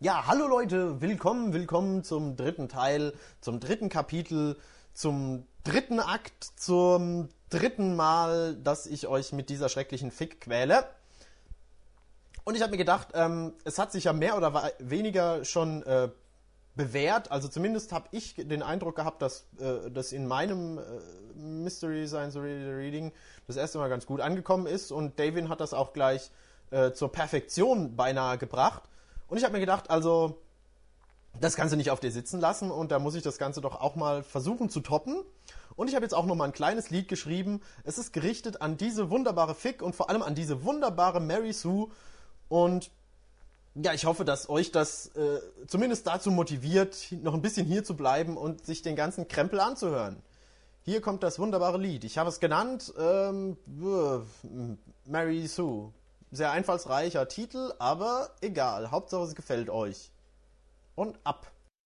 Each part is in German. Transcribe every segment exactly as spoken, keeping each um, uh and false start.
Ja, hallo Leute, willkommen, willkommen zum dritten Teil, zum dritten Kapitel, zum dritten Akt, zum dritten Mal, dass ich euch mit dieser schrecklichen Fick quäle. Und ich habe mir gedacht, ähm, es hat sich ja mehr oder weniger schon äh, bewährt, also zumindest habe ich den Eindruck gehabt, dass äh, das in meinem äh, Mystery Science Reading das erste Mal ganz gut angekommen ist und Davin hat das auch gleich äh, zur Perfektion beinahe gebracht. Und ich habe mir gedacht, also, das kannst du nicht auf dir sitzen lassen und da muss ich das Ganze doch auch mal versuchen zu toppen. Und ich habe jetzt auch noch mal ein kleines Lied geschrieben. Es ist gerichtet an diese wunderbare Fick und vor allem an diese wunderbare Mary Sue. Und ja, ich hoffe, dass euch das äh, zumindest dazu motiviert, noch ein bisschen hier zu bleiben und sich den ganzen Krempel anzuhören. Hier kommt das wunderbare Lied. Ich habe es genannt, ähm, Mary Sue. Sehr einfallsreicher Titel, aber egal. Hauptsache es gefällt euch. Und ab.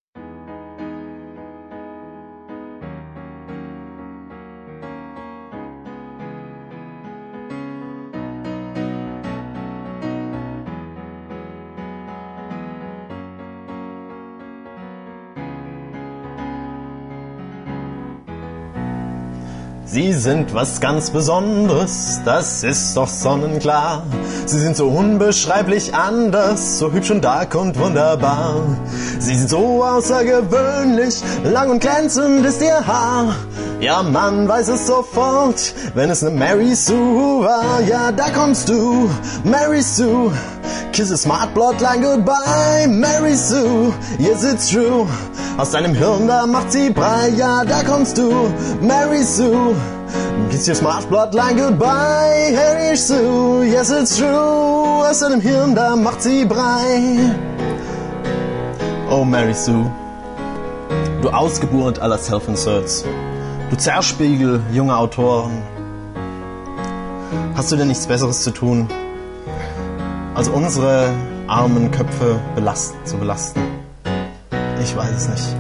Sie sind was ganz Besonderes, das ist doch sonnenklar. Sie sind so unbeschreiblich anders, so hübsch und dark und wunderbar. Sie sind so außergewöhnlich, lang und glänzend ist ihr Haar. Ja, man weiß es sofort, wenn es eine Mary Sue war. Ja, da kommst du, Mary Sue. Kiss a smart bloodline goodbye, Mary Sue. Yes, it's true. Aus deinem Hirn, da macht sie Brei. Ja, da kommst du, Mary Sue. Kiss your smart bloodline goodbye, Mary Sue. Yes, it's true. Aus deinem Hirn, da macht sie Brei. Oh, Mary Sue. Du Ausgeburt aller Self-Inserts. Du Zerspiegel junger Autoren. Hast du denn nichts Besseres zu tun, als unsere armen Köpfe belasten, zu belasten? Ich weiß es nicht.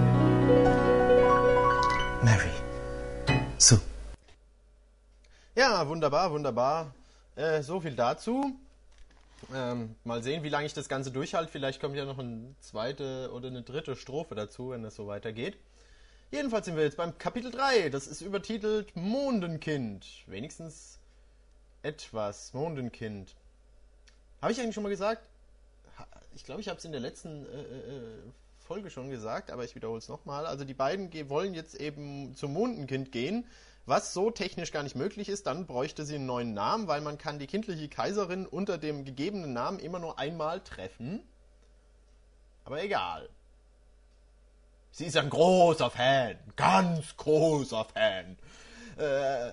Mary Sue. Ja, wunderbar, wunderbar. Äh, so viel dazu. Ähm, mal sehen, wie lange ich das Ganze durchhalte. Vielleicht kommt ja noch eine zweite oder eine dritte Strophe dazu, wenn es so weitergeht. Jedenfalls sind wir jetzt beim Kapitel drei. Das ist übertitelt Mondenkind. Wenigstens etwas. Mondenkind. Habe ich eigentlich schon mal gesagt? Ich glaube, ich habe es in der letzten äh, äh, Folge schon gesagt, aber ich wiederhole es nochmal. Also die beiden ge- wollen jetzt eben zum Mondenkind gehen, was so technisch gar nicht möglich ist. Dann bräuchte sie einen neuen Namen, weil man kann die kindliche Kaiserin unter dem gegebenen Namen immer nur einmal treffen. Aber egal. Sie ist ein großer Fan, ganz großer Fan. Äh,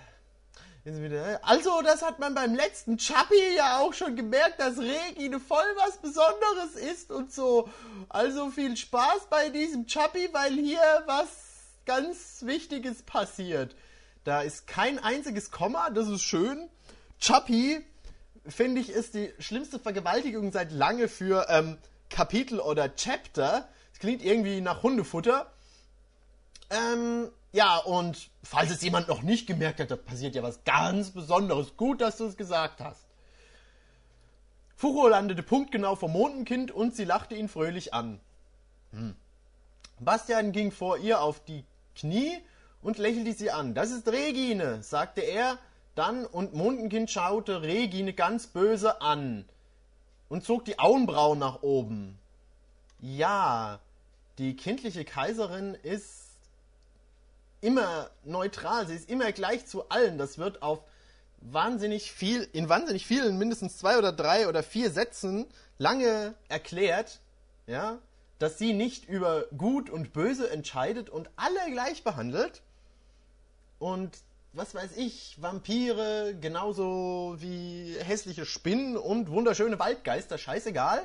also, das hat man beim letzten Chappi ja auch schon gemerkt, dass Regine voll was Besonderes ist und so. Also viel Spaß bei diesem Chappi, weil hier was ganz Wichtiges passiert. Da ist kein einziges Komma, das ist schön. Chappi, finde ich, ist die schlimmste Vergewaltigung seit lange für ähm, Kapitel oder Chapter. Klingt irgendwie nach Hundefutter. Ähm, ja, und falls es jemand noch nicht gemerkt hat, da passiert ja was ganz Besonderes. Gut, dass du es gesagt hast. Furo landete punktgenau vom Mondenkind und sie lachte ihn fröhlich an. Hm. Bastian ging vor ihr auf die Knie und lächelte sie an. Das ist Regine, sagte er dann, und Mondenkind schaute Regine ganz böse an und zog die Augenbrauen nach oben. Ja, die kindliche Kaiserin ist immer neutral, sie ist immer gleich zu allen. Das wird auf wahnsinnig viel, in wahnsinnig vielen, mindestens zwei oder drei oder vier Sätzen lange erklärt, ja, dass sie nicht über Gut und Böse entscheidet und alle gleich behandelt. Und was weiß ich, Vampire genauso wie hässliche Spinnen und wunderschöne Waldgeister, scheißegal.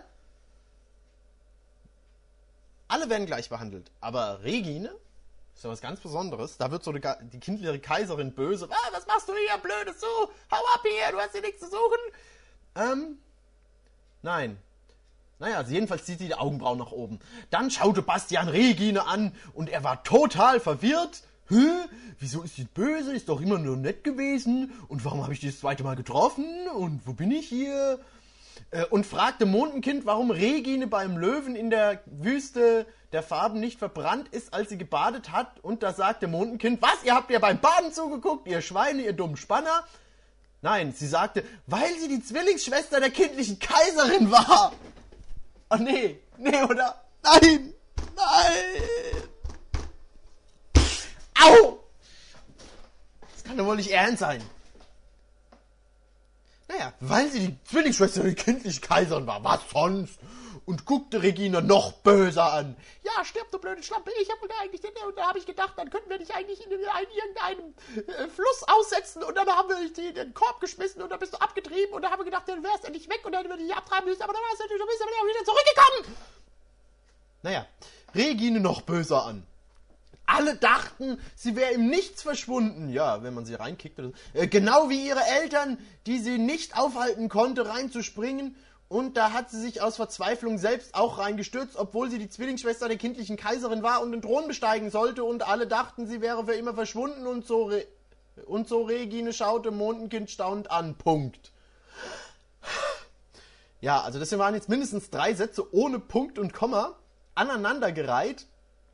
Alle werden gleich behandelt, aber Regine ist ja was ganz Besonderes. Da wird so die, die kindliche Kaiserin böse. Ah, was machst du hier, blödes so? Hau ab hier, du hast hier nichts zu suchen. Ähm, nein. Naja, also jedenfalls zieht sie die Augenbrauen nach oben. Dann schaute Bastian Regine an und er war total verwirrt. Hä? Wieso ist sie böse? Ist doch immer nur nett gewesen. Und warum habe ich die das zweite Mal getroffen? Und wo bin ich hier? Äh, und fragte Mondenkind, warum Regine beim Löwen in der Wüste der Farben nicht verbrannt ist, als sie gebadet hat. Und da sagte Mondenkind, was, ihr habt ihr beim Baden zugeguckt, ihr Schweine, ihr dummen Spanner? Nein, sie sagte, weil sie die Zwillingsschwester der kindlichen Kaiserin war. Oh nee, nee, oder? Nein, nein. Au! Das kann doch wohl nicht ernst sein. Naja, weil sie die Zwillingsschwester der kindlichen Kaiserin war, was sonst? Und guckte Regina noch böser an. Ja, stirb, du blöde Schlampe, ich hab da eigentlich, und da habe ich gedacht, dann könnten wir dich eigentlich in irgendeinem äh, Fluss aussetzen und dann haben wir dich in den Korb geschmissen und dann bist du abgetrieben und dann haben wir gedacht, dann wärst endlich weg und dann würde ich dich abtreiben müssen, aber dann warst du, du bist aber wieder zurückgekommen. Naja, Regine noch böser an. Alle dachten, sie wäre im Nichts verschwunden. Ja, wenn man sie reinkickt. Oder so. Äh, genau wie ihre Eltern, die sie nicht aufhalten konnte, reinzuspringen. Und da hat sie sich aus Verzweiflung selbst auch reingestürzt, obwohl sie die Zwillingsschwester der kindlichen Kaiserin war und den Thron besteigen sollte. Und alle dachten, sie wäre für immer verschwunden. Und so, Re- und so Regine schaute Mondenkind staunend an. Punkt. Ja, also das waren jetzt mindestens drei Sätze ohne Punkt und Komma aneinandergereiht.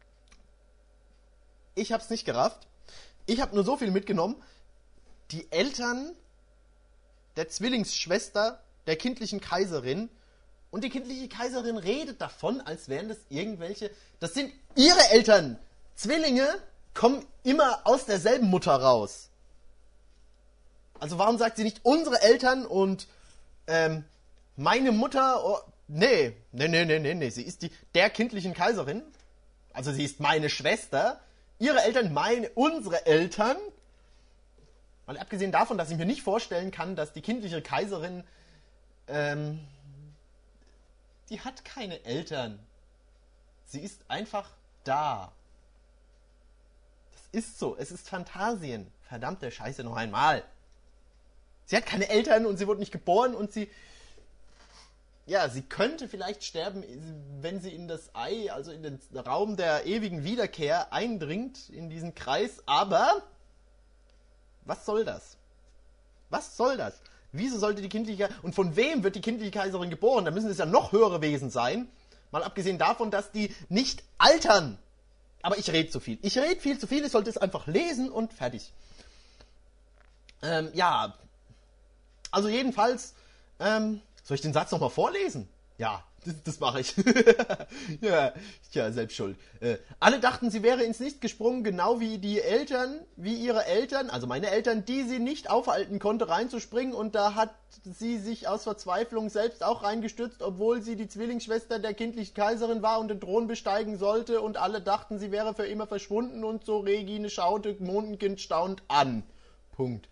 Ich hab's nicht gerafft. Ich habe nur so viel mitgenommen. Die Eltern der Zwillingsschwester der kindlichen Kaiserin. Und die kindliche Kaiserin redet davon, als wären das irgendwelche... Das sind ihre Eltern. Zwillinge kommen immer aus derselben Mutter raus. Also warum sagt sie nicht unsere Eltern und ähm, meine Mutter... Oh, nee, nee, nee, nee, nee, nee. Sie ist die der kindlichen Kaiserin. Also sie ist meine Schwester. Ihre Eltern, meine, unsere Eltern. Mal abgesehen davon, dass ich mir nicht vorstellen kann, dass die kindliche Kaiserin, ähm, die hat keine Eltern. Sie ist einfach da. Das ist so. Es ist Phantasien. Verdammte Scheiße noch einmal. Sie hat keine Eltern und sie wurde nicht geboren und sie... Ja, sie könnte vielleicht sterben, wenn sie in das Ei, also in den Raum der ewigen Wiederkehr eindringt, in diesen Kreis, aber was soll das? Was soll das? Wieso sollte die kindliche, und von wem wird die kindliche Kaiserin geboren? Da müssen es ja noch höhere Wesen sein, mal abgesehen davon, dass die nicht altern. Aber ich rede zu viel. Ich rede viel zu viel, ich sollte es einfach lesen und fertig. Ähm, ja, also jedenfalls, ähm, soll ich den Satz nochmal vorlesen? Ja, das, das mache ich. ja, ja, selbst schuld. Äh, alle dachten, sie wäre ins Nichts gesprungen, genau wie die Eltern, wie ihre Eltern, also meine Eltern, die sie nicht aufhalten konnte, reinzuspringen. Und da hat sie sich aus Verzweiflung selbst auch reingestürzt, obwohl sie die Zwillingsschwester der kindlichen Kaiserin war und den Thron besteigen sollte. Und alle dachten, sie wäre für immer verschwunden. Und so Regine schaute Mondenkind staunt an. Punkt.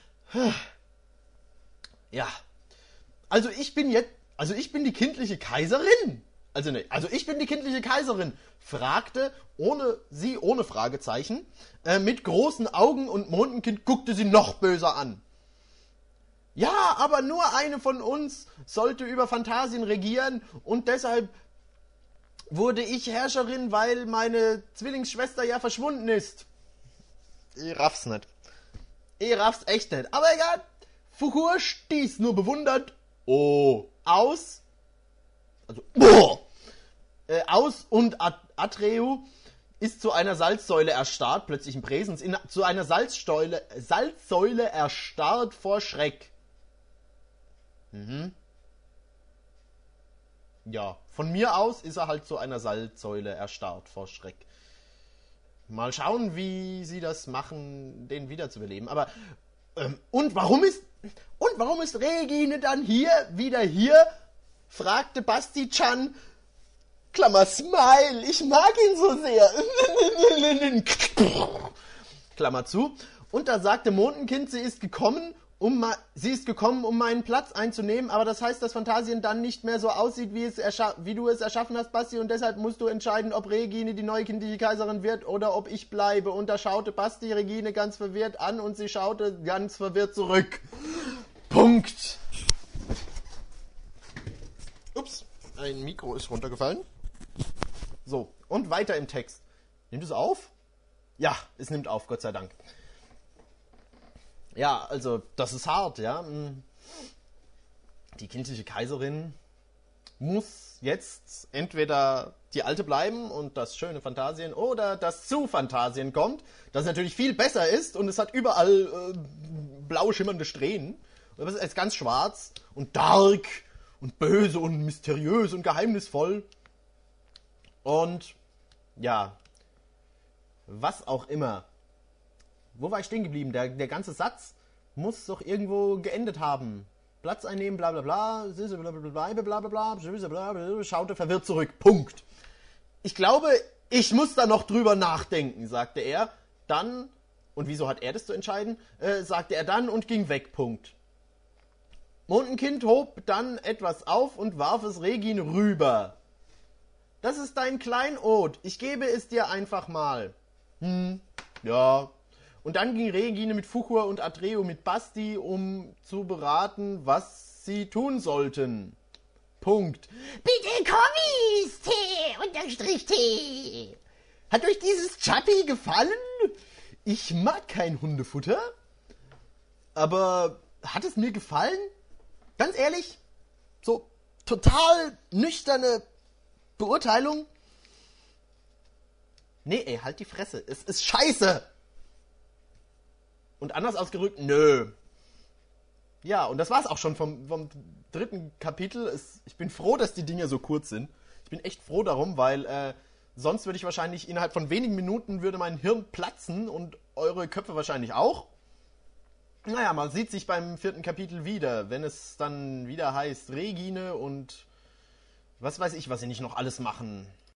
Ja. Also ich bin jetzt, also ich bin die kindliche Kaiserin. Also ne, also ich bin die kindliche Kaiserin, fragte ohne sie, ohne Fragezeichen, äh, mit großen Augen und Mondenkind guckte sie noch böser an. Ja, aber nur eine von uns sollte über Phantasien regieren und deshalb wurde ich Herrscherin, weil meine Zwillingsschwester ja verschwunden ist. Ich raff's nicht. Ich raff's echt nicht. Aber egal, Fuchur stieß nur bewundert Oh, aus, also, oh, äh, aus und At- Atreu ist zu einer Salzsäule erstarrt, plötzlich im Präsens, in, zu einer Salzsäule, Salzsäule erstarrt vor Schreck. Mhm. Ja, von mir aus ist er halt zu einer Salzsäule erstarrt vor Schreck. Mal schauen, wie sie das machen, den wiederzubeleben. Aber, ähm, und warum ist... Und warum ist Regine dann hier, wieder hier? Fragte Basti-chan. Klammer, Smile, ich mag ihn so sehr. Klammer zu. Und da sagte Mondenkind, sie ist gekommen, um ma- sie ist gekommen, um meinen Platz einzunehmen, aber das heißt, dass Phantasien dann nicht mehr so aussieht, wie, es erscha- wie du es erschaffen hast, Basti, und deshalb musst du entscheiden, ob Regine die neue kindliche Kaiserin wird oder ob ich bleibe. Und da schaute Basti Regine ganz verwirrt an und sie schaute ganz verwirrt zurück. Punkt. Ups, ein Mikro ist runtergefallen. So, und weiter im Text. Nimmt es auf? Ja, es nimmt auf, Gott sei Dank. Ja, also, das ist hart, ja. die kindliche Kaiserin muss jetzt entweder die Alte bleiben und das schöne Phantasien oder das zu Phantasien kommt, das natürlich viel besser ist und es hat überall äh, blau schimmernde Strähnen. Und es ist ganz schwarz und dark und böse und mysteriös und geheimnisvoll. Und ja, was auch immer. Wo war ich stehen geblieben? Der, der ganze Satz muss doch irgendwo geendet haben. Platz einnehmen, bla bla bla, bla bla bla, bla bla bla, bla, schaute verwirrt zurück. Punkt. Ich glaube, ich muss da noch drüber nachdenken, sagte er. Dann, und wieso hat er das zu entscheiden, äh, sagte er dann und ging weg. Punkt. Mondenkind hob dann etwas auf und warf es Regine rüber. Das ist dein Kleinod. Ich gebe es dir einfach mal. Hm, ja. Und dann ging Regine mit Fuchur und Atreo mit Basti, um zu beraten, was sie tun sollten. Punkt. Bitte Kommis, T, unterstrich T. Hat euch dieses Chappi gefallen? Ich mag kein Hundefutter. Aber hat es mir gefallen? Ganz ehrlich, so total nüchterne Beurteilung. Nee, ey, halt die Fresse. Es ist scheiße. Und anders ausgerückt, nö. Ja, und das war's auch schon vom, vom dritten Kapitel. Es, ich bin froh, dass die Dinge so kurz sind. Ich bin echt froh darum, weil äh, sonst würde ich wahrscheinlich innerhalb von wenigen Minuten würde mein Hirn platzen und eure Köpfe wahrscheinlich auch. Naja, man sieht sich beim vierten Kapitel wieder, wenn es dann wieder heißt Regine und was weiß ich, was sie nicht noch alles machen.